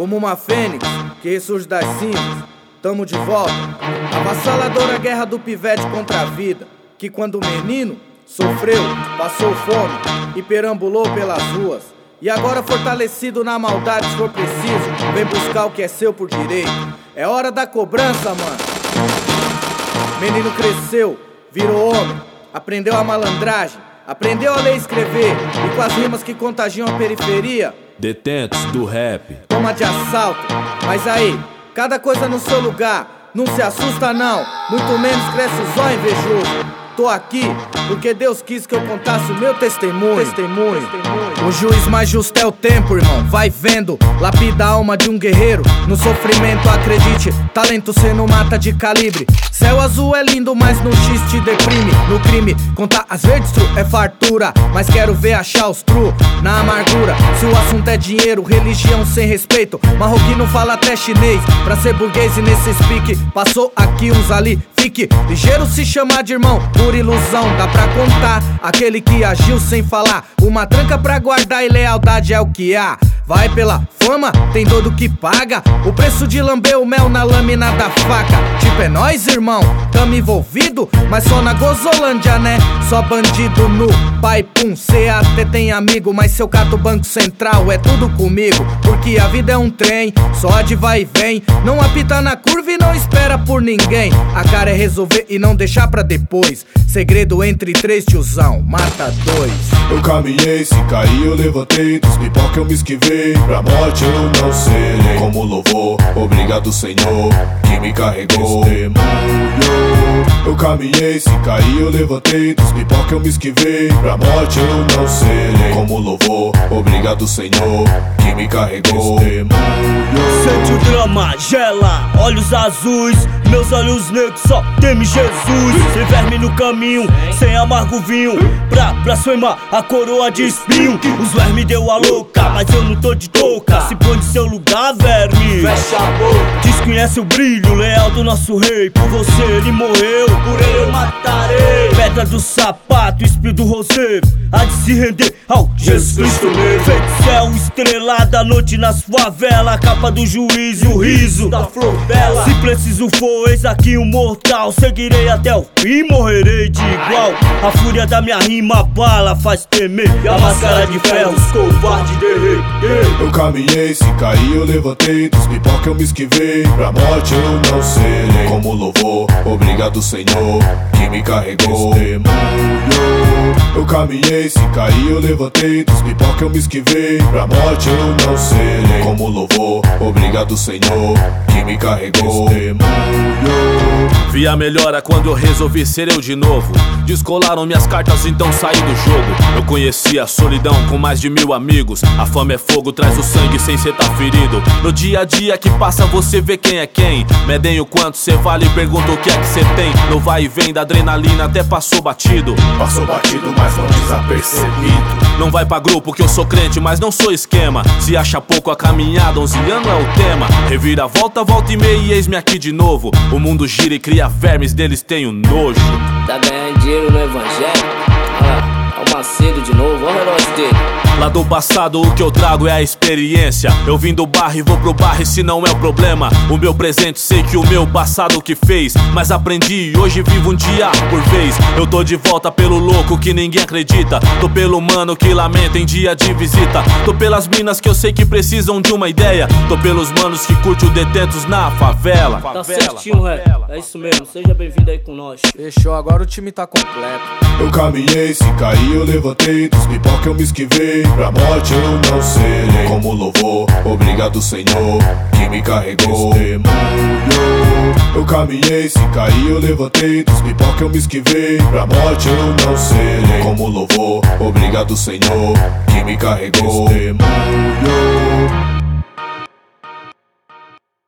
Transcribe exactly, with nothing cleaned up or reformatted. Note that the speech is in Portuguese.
como uma fênix que ressurge das cinzas. Tamo de volta, avassaladora guerra do pivete contra a vida, que quando menino sofreu, passou fome e perambulou pelas ruas. E agora fortalecido na maldade, se for preciso, vem buscar o que é seu por direito. É hora da cobrança, mano. Menino cresceu, virou homem, aprendeu a malandragem, aprendeu a ler e escrever, e com as rimas que contagiam a periferia. Detentos do rap. Toma de assalto, mas aí, cada coisa no seu lugar. Não se assusta não, muito menos cresce o zóio invejoso. Tô aqui porque Deus quis que eu contasse o meu testemunho. Testemunho. O juiz mais justo é o tempo, irmão. Vai vendo, lapida a alma de um guerreiro. No sofrimento, acredite, talento cê não mata de calibre. Céu azul é lindo, mas no X te deprime. No crime, contar as verdes true é fartura, mas quero ver achar os true na amargura. Se o assunto é dinheiro, religião sem respeito, marroquino fala até chinês pra ser burguês e nesse speak. Passou aqui uns ali, fique ligeiro se chamar de irmão. Por ilusão, dá pra contar aquele que agiu sem falar. Uma tranca pra guardar e lealdade é o que há. Vai pela fama, tem dor do que paga. O preço de lamber o mel na lâmina da faca. Tipo é nóis, irmão, tamo envolvido, mas só na Gozolândia, né? Só bandido nu, pai pum. Cê até tem amigo, mas seu cato Banco Central é tudo comigo. Porque a vida é um trem, só de vai e vem. Não apita na curva e não espera por ninguém. A cara é resolver e não deixar pra depois. Segredo entre três, tiozão, mata dois. Eu caminhei, se caí eu levantei. Dos pipoca eu me esquivei, pra morte eu não serei. Como louvor, obrigado Senhor, que me carregou. Testemunho. Eu caminhei, se caí eu levantei. Dos pipoca eu me esquivei, pra morte eu não serei. Como louvor, obrigado Senhor, que me carregou. Testemunho. Sente o drama, gela, olhos azuis. Meus olhos negros só teme Jesus. Sem verme no caminho, sem amargo vinho, pra blasfemar a coroa de espinho. Os vermes deu a louca, mas eu não tô de touca. Se põe de seu lugar, verme, fecha a boca. Desconhece o brilho leal do nosso rei. Por você ele morreu, por ele eu matarei. Pedra do sapato, espírito do roseiro, há de se render ao Jesus Cristo mesmo. Feito céu estrelado à noite nas favelas. Capa do juiz e o riso da flor bela. Se preciso for, eis aqui um mortal. Seguirei até o fim, morrerei de igual. A fúria da minha rima bala faz temer, e a máscara de ferro os covardes derreter. Eu caminhei, se caí eu levantei. Dos pipoca eu me esquivei, pra morte eu não serei. Como louvor, obrigado Senhor, que me carregou. Testemunho. Eu caminhei, se caí eu levantei. Dos pipoca eu me esquivei, pra morte eu não serei. Como louvor, obrigado Senhor, que me carregou. Testemunho. Vi a melhora quando eu resolvi ser eu de novo. Descolaram minhas cartas, então saí do jogo. Eu conheci a solidão com mais de mil amigos. A fama é fogo, traz o sangue sem cê tá ferido. No dia a dia que passa você vê quem é quem. Medem o quanto cê vale e pergunta o que é que cê tem. No vai e vem da adrenalina até passou batido. Passou batido, mas não desapercebido. Não vai pra grupo que eu sou crente, mas não sou esquema. Se acha pouco a caminhada, onze anos é o tema. Revira volta, volta e meia e eis-me aqui de novo. O mundo gira e cria vermes, deles tenho nojo. Tá ganhando dinheiro no evangelho? Olha lá, é o Macedo de novo, olha o relógio dele. Lá do passado o que eu trago é a experiência. Eu vim do barro e vou pro barro, esse não é o problema. O meu presente sei que o meu passado que fez, mas aprendi e hoje vivo um dia por vez. Eu tô de volta pelo louco que ninguém acredita. Tô pelo mano que lamenta em dia de visita. Tô pelas minas que eu sei que precisam de uma ideia. Tô pelos manos que curte o detentos na favela. Tá certinho, ré, é isso mesmo, seja bem-vindo aí com nós. Fechou, agora o time tá completo. Eu caminhei, se caí eu levantei. Dos pipoca eu me esquivei, pra morte eu não serei. Como louvor, obrigado Senhor, que me carregou. Testemunho. Eu caminhei, se caí eu levantei. Dos pipoca eu me esquivei, pra morte eu não serei. Como louvor, obrigado Senhor, que me carregou. Testemunho.